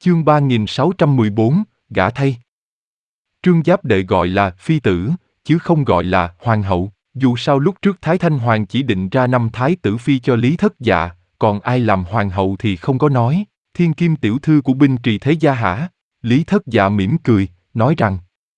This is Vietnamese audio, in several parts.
Chương 3614, gả thay. Trương Giáp Đệ gọi là phi tử, chứ không gọi là hoàng hậu. Dù sao lúc trước Thái Thanh Hoàng chỉ định ra 5 thái tử phi cho Lý Thất Dạ, còn ai làm hoàng hậu thì không có nói. Thiên kim tiểu thư của binh trì thế gia hả? Lý Thất Dạ mỉm cười, nói rằng: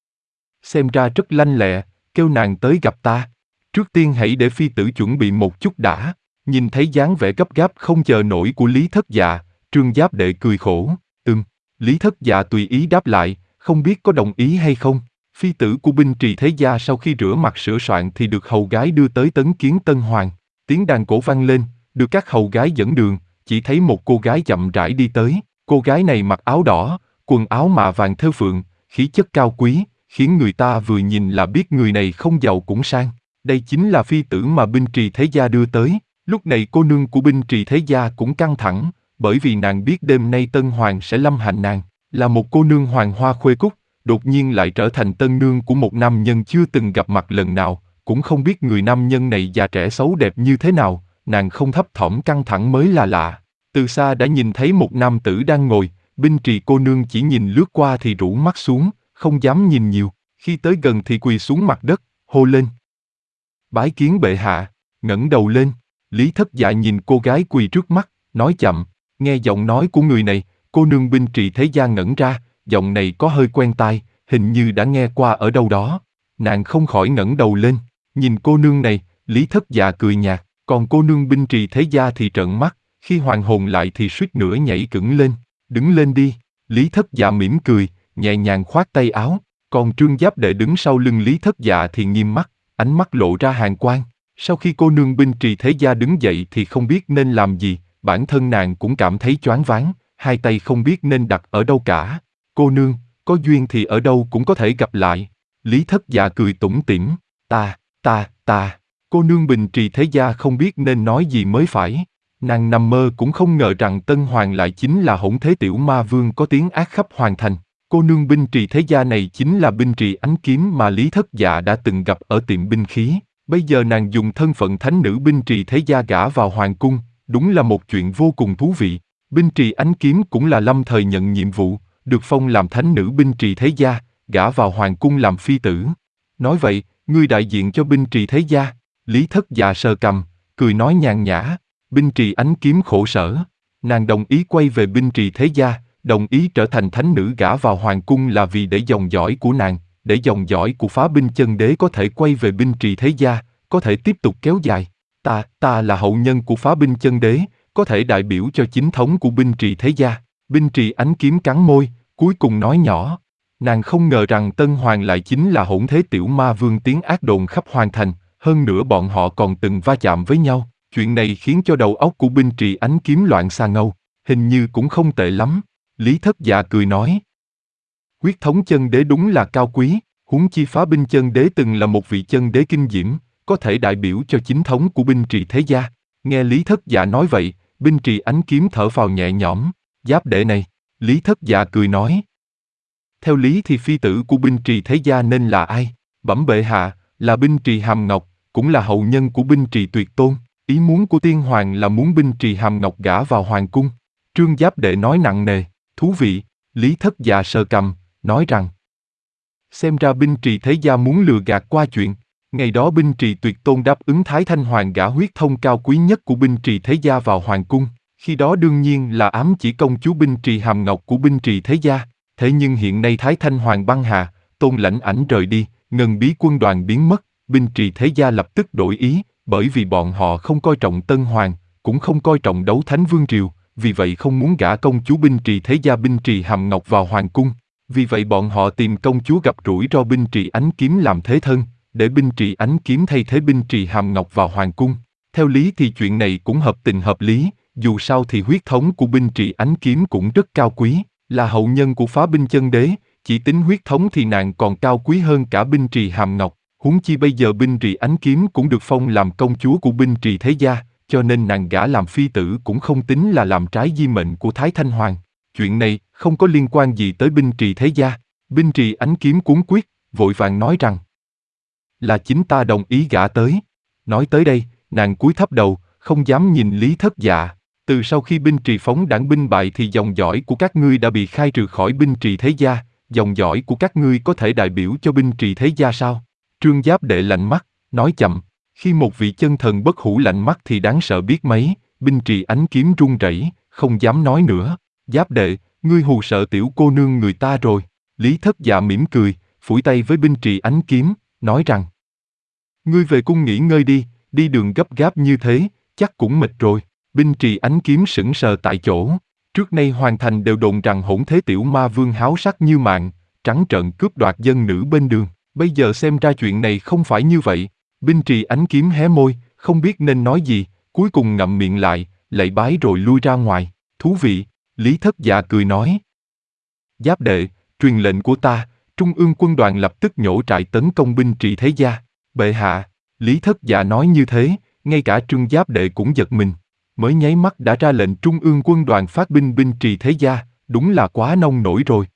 xem ra rất lanh lẹ, kêu nàng tới gặp ta. Trước tiên hãy để phi tử chuẩn bị một chút đã. Nhìn thấy dáng vẻ gấp gáp không chờ nổi của Lý Thất Dạ, Trương Giáp Đệ cười khổ. Lý Thất Dạ tùy ý đáp lại, không biết có đồng ý hay không. Phi tử của binh trì thế gia sau khi rửa mặt sửa soạn thì được hầu gái đưa tới tấn kiến Tân Hoàng. Tiếng đàn cổ vang lên, được các hầu gái dẫn đường, chỉ thấy một cô gái chậm rãi đi tới. Cô gái này mặc áo đỏ, quần áo mạ vàng thêu phượng, khí chất cao quý, khiến người ta vừa nhìn là biết người này không giàu cũng sang. Đây chính là phi tử mà binh trì thế gia đưa tới. Lúc này cô nương của binh trì thế gia cũng căng thẳng, bởi vì nàng biết đêm nay Tân Hoàng sẽ lâm hành nàng. Là một cô nương hoàng hoa khuê cúc, đột nhiên lại trở thành tân nương của một nam nhân chưa từng gặp mặt lần nào, cũng không biết người nam nhân này già trẻ xấu đẹp như thế nào, nàng không thấp thỏm căng thẳng mới là lạ. Từ xa đã nhìn thấy một nam tử đang ngồi, binh trì cô nương chỉ nhìn lướt qua thì rũ mắt xuống, không dám nhìn nhiều, khi tới gần thì quỳ xuống mặt đất, hô lên: bái kiến bệ hạ. Ngẩng đầu lên, Lý Thất Dạ nhìn cô gái quỳ trước mắt, nói chậm. Nghe giọng nói của người này, cô nương binh trì thế gia ngẩn ra, giọng này có hơi quen tai, hình như đã nghe qua ở đâu đó. Nàng không khỏi ngẩng đầu lên, nhìn cô nương này, Lý Thất Dạ cười nhạt, còn cô nương binh trì thế gia thì trợn mắt, khi hoàn hồn lại thì suýt nữa nhảy cẫng lên. Đứng lên đi. Lý Thất Dạ mỉm cười, nhẹ nhàng khoát tay áo, còn Trương Giáp Đệ đứng sau lưng Lý Thất Dạ thì nghiêm mắt, ánh mắt lộ ra hàn quang. Sau khi cô nương binh trì thế gia đứng dậy thì không biết nên làm gì, bản thân nàng cũng cảm thấy choáng váng, hai tay không biết nên đặt ở đâu cả. Cô nương, có duyên thì ở đâu cũng có thể gặp lại. Lý Thất Dạ cười tủm tỉm, ta. Cô nương binh trì thế gia không biết nên nói gì mới phải. Nàng nằm mơ cũng không ngờ rằng Tân Hoàng lại chính là Hỗn Thế Tiểu Ma Vương có tiếng ác khắp hoàng thành. Cô nương binh trì thế gia này chính là binh trì ánh kiếm mà Lý Thất Dạ đã từng gặp ở tiệm binh khí. Bây giờ nàng dùng thân phận thánh nữ binh trì thế gia gả vào hoàng cung, đúng là một chuyện vô cùng thú vị. Binh trì ánh kiếm cũng là lâm thời nhận nhiệm vụ, được phong làm thánh nữ binh trì thế gia, gả vào hoàng cung làm phi tử. Nói vậy, ngươi đại diện cho binh trì thế gia. Lý Thất Dạ sờ cằm, cười nói nhàn nhã. Binh trì ánh kiếm khổ sở. Nàng đồng ý quay về binh trì thế gia, đồng ý trở thành thánh nữ gả vào hoàng cung là vì để dòng dõi của nàng, để dòng dõi của Phá Binh Chân Đế có thể quay về binh trì thế gia, có thể tiếp tục kéo dài. Ta là hậu nhân của Phá Binh Chân Đế, có thể đại biểu cho chính thống của binh trì thế gia. Binh trì ánh kiếm cắn môi, cuối cùng nói nhỏ. Nàng không ngờ rằng Tân Hoàng lại chính là Hỗn Thế Tiểu Ma Vương tiếng ác đồn khắp hoàng thành, hơn nữa bọn họ còn từng va chạm với nhau. Chuyện này khiến cho đầu óc của binh trì ánh kiếm loạn xà ngâu, hình như cũng không tệ lắm. Lý Thất Dạ cười nói. Huyết thống chân đế đúng là cao quý, huống chi Phá Binh Chân Đế từng là một vị chân đế kinh diễm, có thể đại biểu cho chính thống của binh trì thế gia. Nghe Lý Thất Dạ nói vậy, binh trì ánh kiếm thở phào nhẹ nhõm. Giáp Đệ này, Lý Thất Dạ cười nói. Theo lý thì phi tử của binh trì thế gia nên là ai? Bẩm bệ hạ, là binh trì Hàm Ngọc, cũng là hậu nhân của binh trì Tuyệt Tôn. Ý muốn của tiên hoàng là muốn binh trì Hàm Ngọc gả vào hoàng cung. Trương Giáp Đệ nói nặng nề. Thú vị. Lý Thất Dạ sờ cằm, nói rằng. Xem ra binh trì thế gia muốn lừa gạt qua chuyện. Ngày đó binh trì Tuyệt Tôn đáp ứng Thái Thanh Hoàng gả huyết thông cao quý nhất của binh trì thế gia vào hoàng cung. Khi đó đương nhiên là ám chỉ công chúa binh trì Hàm Ngọc của binh trì thế gia. Thế nhưng hiện nay Thái Thanh Hoàng băng hà, Tôn lãnh ảnh rời đi, Ngân Bí quân đoàn biến mất, binh trì thế gia lập tức đổi ý, bởi vì bọn họ không coi trọng Tân Hoàng, cũng không coi trọng Đấu Thánh Vương Triều, vì vậy không muốn gả công chúa binh trì thế gia binh trì Hàm Ngọc vào hoàng cung. Vì vậy bọn họ tìm công chúa gặp rủi ro binh trì ánh kiếm làm thế thân, để binh trì ánh kiếm thay thế binh trì Hàm Ngọc vào hoàng cung. Theo lý thì chuyện này cũng hợp tình hợp lý, dù sao thì huyết thống của binh trì ánh kiếm cũng rất cao quý, là hậu nhân của Phá Binh Chân Đế, chỉ tính huyết thống thì nàng còn cao quý hơn cả binh trì Hàm Ngọc, huống chi bây giờ binh trì ánh kiếm cũng được phong làm công chúa của binh trì thế gia, cho nên nàng gả làm phi tử cũng không tính là làm trái di mệnh của Thái Thanh Hoàng. Chuyện này không có liên quan gì tới binh trì thế gia. Binh trì ánh kiếm cuống quyết, vội vàng nói rằng là chính ta đồng ý gả tới. Nói tới đây, nàng cúi thấp đầu, không dám nhìn Lý Thất Dạ. Từ sau khi binh Trì phóng đảng binh bại thì dòng dõi của các ngươi đã bị khai trừ khỏi binh Trì thế gia, dòng dõi của các ngươi có thể đại biểu cho binh Trì thế gia sao? Trương Giáp Đệ lạnh mắt, nói chậm, khi một vị chân thần bất hủ lạnh mắt thì đáng sợ biết mấy, binh Trì ánh kiếm run rẩy, không dám nói nữa. Giáp Đệ, ngươi hù sợ tiểu cô nương người ta rồi. Lý Thất Dạ mỉm cười, phủi tay với binh Trì ánh kiếm, nói rằng: ngươi về cung nghỉ ngơi đi đường gấp gáp như thế, chắc cũng mệt rồi. Binh Trì ánh kiếm sững sờ tại chỗ. Trước nay hoàng thành đều đồn rằng hỗn thế tiểu ma vương háo sắc như mạng, trắng trợn cướp đoạt dân nữ bên đường. Bây giờ xem ra chuyện này không phải như vậy. Binh Trì ánh kiếm hé môi, không biết nên nói gì, cuối cùng ngậm miệng lại, lạy bái rồi lui ra ngoài. Thú vị, Lý Thất Dạ cười nói. Giáp Đệ, truyền lệnh của ta, Trung ương quân đoàn lập tức nhổ trại tấn công binh Trì thế gia. Bệ hạ, Lý Thất Dạ nói như thế, ngay cả Trương Giáp Đệ cũng giật mình. Mới nháy mắt đã ra lệnh Trung ương quân đoàn phát binh binh Trì thế gia, đúng là quá nông nổi rồi.